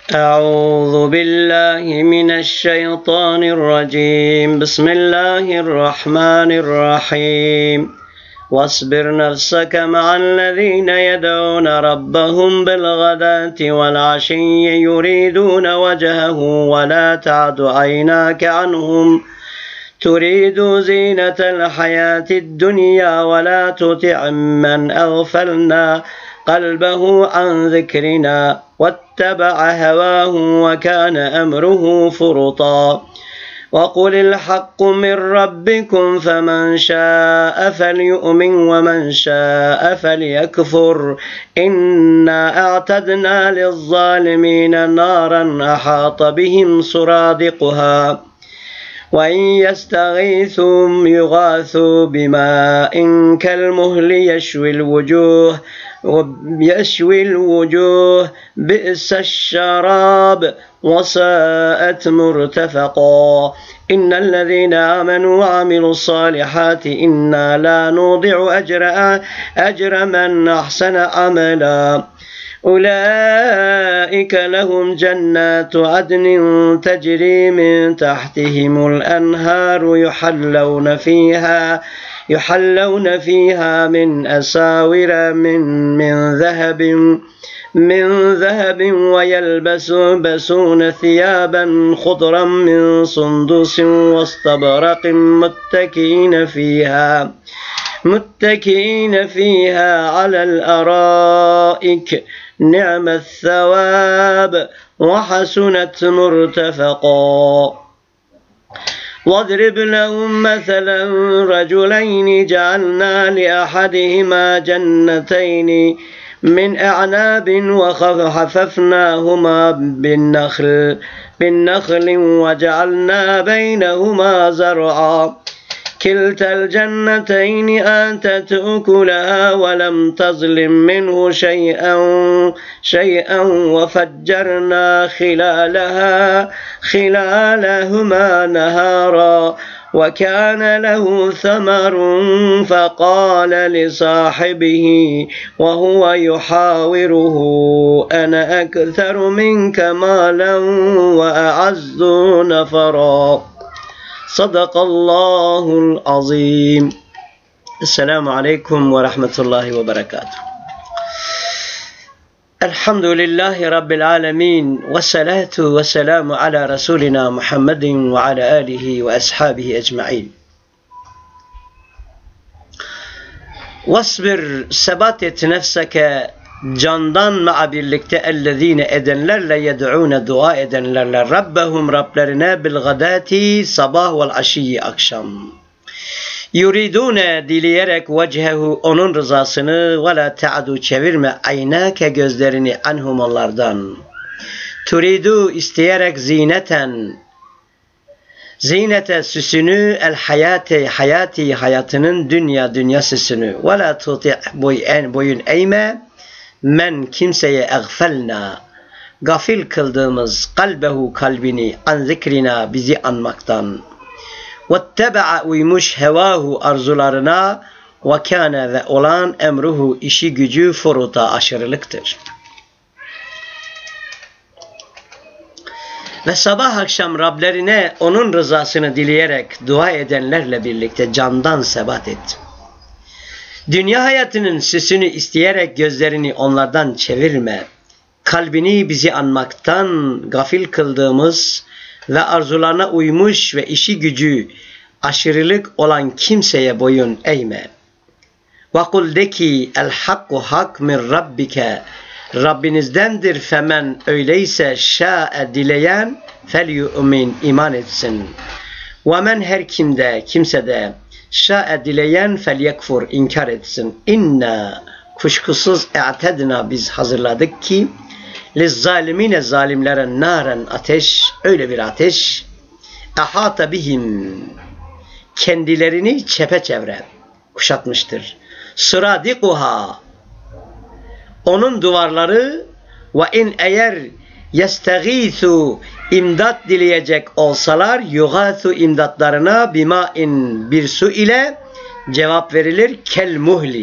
أعوذ بالله من الشيطان الرجيم. بسم الله الرحمن الرحيم. واصبر نفسك مع الذين يدعون ربهم بالغداة والعشي يريدون وجهه ولا تعد عيناك عنهم تريد زينة الحياة الدنيا ولا تطع من أغفلنا قلبه عن ذكرنا واتبع هواه وكان أمره فرطا. وقل الحق من ربكم فمن شاء فليؤمن ومن شاء فليكفر إنا أعتدنا للظالمين نارا أحاط بهم سرادقها وإن يستغيثوا يغاثوا بماء كالمهل يشوي الوجوه بئس الشراب وساءت مرتفقا. إن الذين آمنوا وعملوا الصالحات إنا لا نضيع أجر من أحسن عملا. أولئك لهم جنات عدن تجري من تحتهم الأنهار يحلون فيها من أساور من ذهب ويلبسون ثيابا خضرا من سندس واستبرق متكئين فيها على الأرائك نعم الثواب وحسنت مرتفقا. واضرب لهم مثلا رجلين جعلنا لأحدهما جنتين من أعناب وحففناهما بالنخل وجعلنا بينهما زرعا كلتا الجنتين آتت أكلها ولم تظلم منه شيئا وفجرنا خلالهما نهارا وكان له ثمر فقال لصاحبه وهو يحاوره أنا أكثر منك مالا وأعز نفرا. صدق الله العظيم. السلام عليكم ورحمة الله وبركاته. الحمد لله رب العالمين والصلاة والسلام على رسولنا محمد وعلى آله وأصحابه أجمعين. واصبر sebat et nefseke candanla birlikte ellezine edenlerle yed'ûne dua edenlerle Rabbehum Rablerine bil gadati sabah vel aşiyyi akşam. Yuridune dileyerek vecehu onun rızasını ve la ta'du çevirme aynake gözlerini anhum onlardan. Turidu isteyerek zinete süsünü el hayatının dünya süsünü ve la tuti boyun eğme men kimseye eğfelna gafil kıldığımız kalbini an zikrina bizi anmaktan vetteba'a uymuş hevahu arzularına ve kâne ve olan emruhu işi gücü furuta aşırılıktır. Ve sabah akşam Rablerine onun rızasını dileyerek dua edenlerle birlikte candan sebat et. Dünya hayatının süsünü isteyerek gözlerini onlardan çevirme. Kalbini bizi anmaktan gafil kıldığımız ve arzularına uymuş ve işi gücü aşırılık olan kimseye boyun eğme. Ve kul de ki el hakku hak min rabbike Rabbinizdendir femen öyleyse şa'e dileyen fel yu'min iman etsin. Ve men her kimsede şa'e dileyen fel yekfur inkar etsin. İnna kuşkusuz e'tedna biz hazırladık ki lizzalimine zalimlere naren ateş öyle bir ateş ahata bihim kendilerini çepeçevre kuşatmıştır. Sıradikuha onun duvarları ve in eğer yestegîthû imdat dileyecek olsalar yugathu imdatlarına bima'in bir su ile cevap verilir kel muhli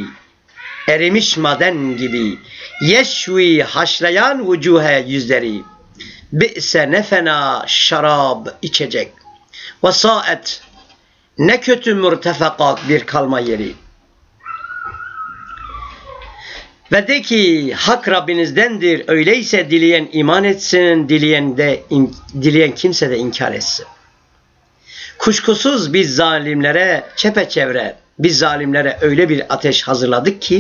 erimiş maden gibi yeşvi haşlayan vucuhe yüzleri Bi'se ne fena şarab içecek. Ve saet ne kötü mürtefekat bir kalma yeri. Ve de ki hak Rabbinizdendir. Öyleyse dileyen iman etsin, dileyen kimse de inkar etsin. Kuşkusuz biz zalimlere çepeçevre, biz zalimlere öyle bir ateş hazırladık ki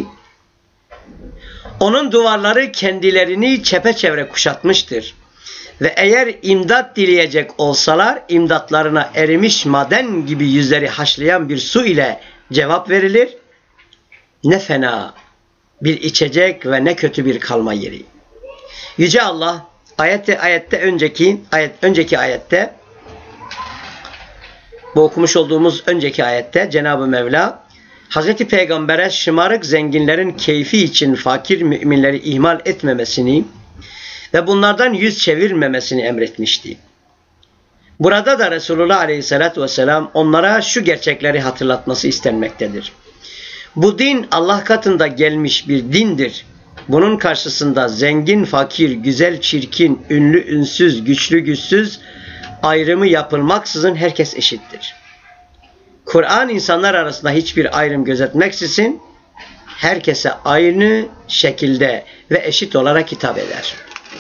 onun duvarları kendilerini çepeçevre kuşatmıştır. Ve eğer imdat dileyecek olsalar imdatlarına erimiş maden gibi yüzleri haşlayan bir su ile cevap verilir. Ne fena bir içecek ve ne kötü bir kalma yeri. Yüce Allah önceki ayette bu okumuş olduğumuz önceki ayette Cenab-ı Mevla Hazreti Peygamber'e şımarık zenginlerin keyfi için fakir müminleri ihmal etmemesini ve bunlardan yüz çevirmemesini emretmişti. Burada da Resulullah Aleyhisselatü Vesselam onlara şu gerçekleri hatırlatması istenmektedir. Bu din Allah katında gelmiş bir dindir. Bunun karşısında zengin, fakir, güzel, çirkin, ünlü, ünsüz, güçlü, güçsüz ayrımı yapılmaksızın herkes eşittir. Kur'an insanlar arasında hiçbir ayrım gözetmeksizin herkese aynı şekilde ve eşit olarak hitap eder.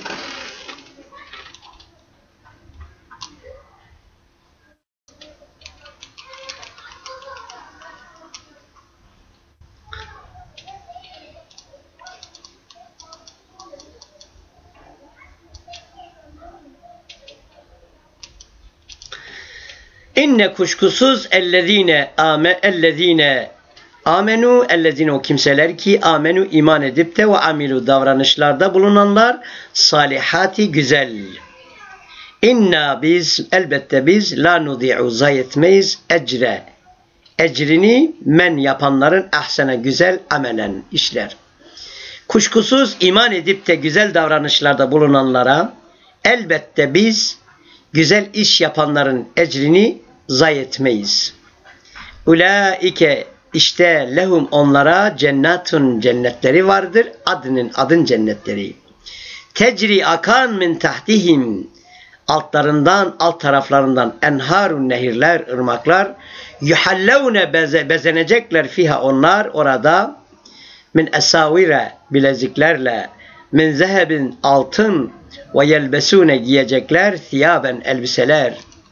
İnne kuşkusuz ellezine o kimseler ki amenu iman edip de ve amilu davranışlarda bulunanlar salihati güzel. İnna biz elbette biz la nudi'u zayi etmeyiz ecrini men yapanların ahsene güzel amelen işler. Kuşkusuz iman edip de güzel davranışlarda bulunanlara elbette biz güzel iş yapanların ecrini zayi etmeyiz. Ulaike işte lehum onlara cennetun cennetleri vardır. Adın cennetleri. Tecri akan min tahtihim altlarından alt taraflarından enharun nehirler ırmaklar yuhallevne bezenecekler fiha onlar orada min esavire bileziklerle min zehebin altın ve yelbesune giyecekler thiyaben elbiseler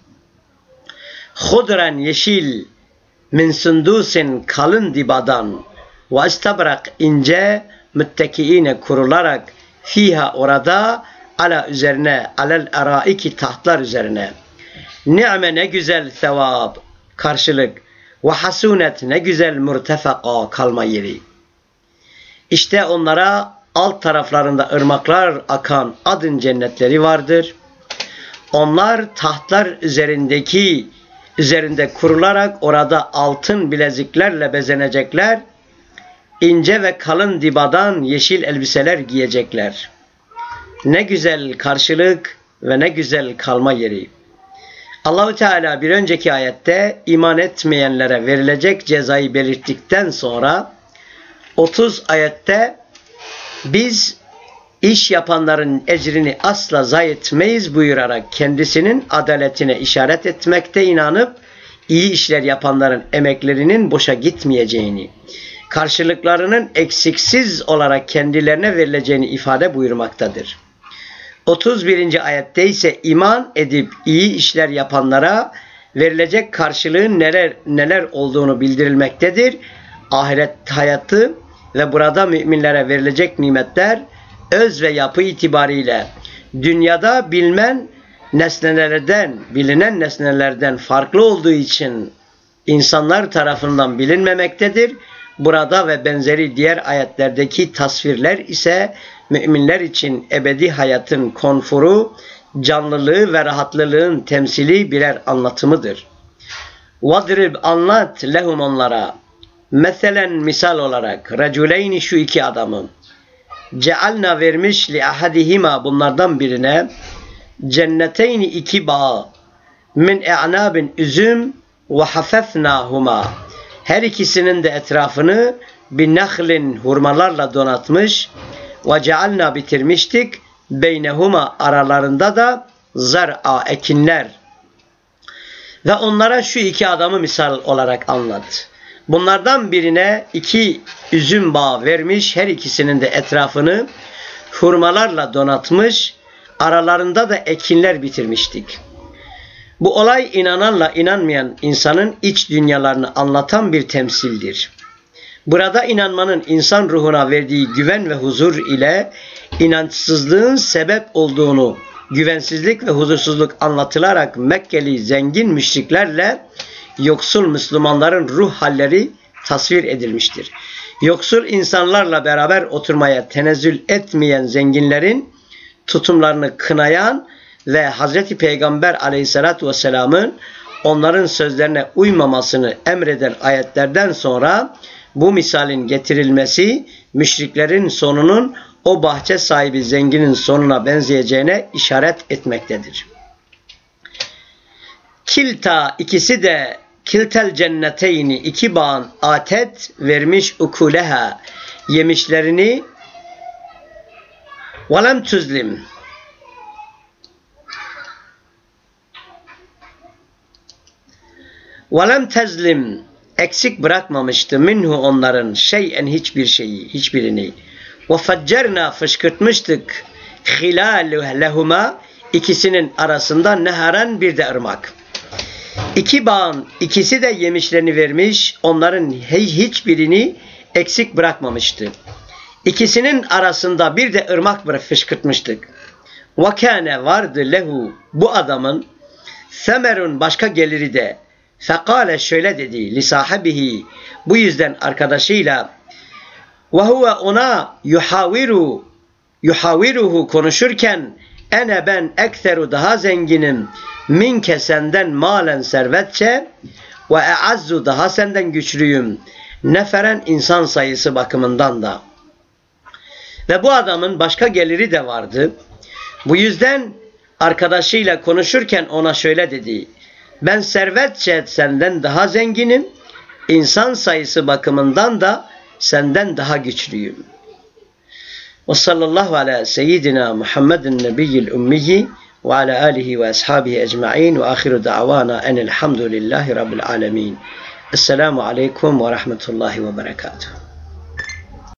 hudran yeşil min sundusin kalın dibadan ve istabrak ince müttekiine kurularak fiha orada ala üzerine alel araiki tahtlar üzerine ni'me ne güzel sevap karşılık ve hasunet ne güzel mürtefeka kalma yeri. İşte onlara alt taraflarında ırmaklar akan adın cennetleri vardır. Onlar tahtlar üzerinde kurularak orada altın bileziklerle bezenecekler. İnce ve kalın dibadan yeşil elbiseler giyecekler. Ne güzel karşılık ve ne güzel kalma yeri. Allah-u Teala bir önceki ayette iman etmeyenlere verilecek cezayı belirttikten sonra 30 ayette biz iş yapanların ecrini asla zayi etmeyiz buyurarak kendisinin adaletine işaret etmekte inanıp iyi işler yapanların emeklerinin boşa gitmeyeceğini, karşılıklarının eksiksiz olarak kendilerine verileceğini ifade buyurmaktadır. 31. ayette ise iman edip iyi işler yapanlara verilecek karşılığın neler olduğunu bildirilmektedir. Ahiret hayatı ve burada müminlere verilecek nimetler öz ve yapı itibariyle dünyada bilinen nesnelerden farklı olduğu için insanlar tarafından bilinmemektedir. Burada ve benzeri diğer ayetlerdeki tasvirler ise müminler için ebedi hayatın konforu, canlılığı ve rahatlılığın temsili birer anlatımıdır. Vadrib anlat lehum onlara. Meselen misal olarak raculeyni şu iki adamı cealna vermiş li ahadihima bunlardan birine cenneteyni iki bağ min e'nabin üzüm ve hafefnahuma her ikisinin de etrafını bin nahlin hurmalarla donatmış ve cealna bitirmiştik beynehuma aralarında da zar'a ekinler. Ve onlara şu iki adamı misal olarak anlat. Bunlardan birine 2 üzüm bağı vermiş, her ikisinin de etrafını hurmalarla donatmış, aralarında da ekinler bitirmiştik. Bu olay inananla inanmayan insanın iç dünyalarını anlatan bir temsildir. Burada inanmanın insan ruhuna verdiği güven ve huzur ile inançsızlığın sebep olduğunu, güvensizlik ve huzursuzluk anlatılarak Mekkeli zengin müşriklerle yoksul Müslümanların ruh halleri tasvir edilmiştir. Yoksul insanlarla beraber oturmaya tenezzül etmeyen zenginlerin tutumlarını kınayan ve Hz. Peygamber aleyhissalatü vesselamın onların sözlerine uymamasını emreden ayetlerden sonra bu misalin getirilmesi müşriklerin sonunun o bahçe sahibi zenginin sonuna benzeyeceğine işaret etmektedir. İkisi de kiltel cenneteyni 2 bağın atet vermiş ukuleha yemişlerini velem tuzlim velem tezlim eksik bırakmamıştı minhu onların şeyen hiçbir şeyi, hiçbirini. Ve faccerna fışkırtmıştık hilâlehuma ikisinin arasında neharen bir de ırmak. 2 bağın ikisi de yemişlerini vermiş, onların hiçbirini eksik bırakmamıştı. İkisinin arasında bir de ırmak fışkırtmıştık. Ve kâne vardı lehu bu adamın semerun başka geliri de. Fekale şöyle dedi li sahibihi bu yüzden arkadaşıyla ve huve ona yuhaviruhu konuşurken ene ben ekseru daha zenginim minke senden malen servetçe ve eazzu daha senden güçlüyüm neferen insan sayısı bakımından da. Ve bu adamın başka geliri de vardı. Bu yüzden arkadaşıyla konuşurken ona şöyle dedi. Ben servetçe senden daha zenginim, insan sayısı bakımından da senden daha güçlüyüm. Ve sallallahu ala seyyidina Muhammedin nebiyyil ummiyi ve ala alihi ve ashabihi ecma'in ve ahiru da'vana enelhamdülillahi rabbil alemin. Esselamu aleyküm ve rahmetullahi ve berekatuhu.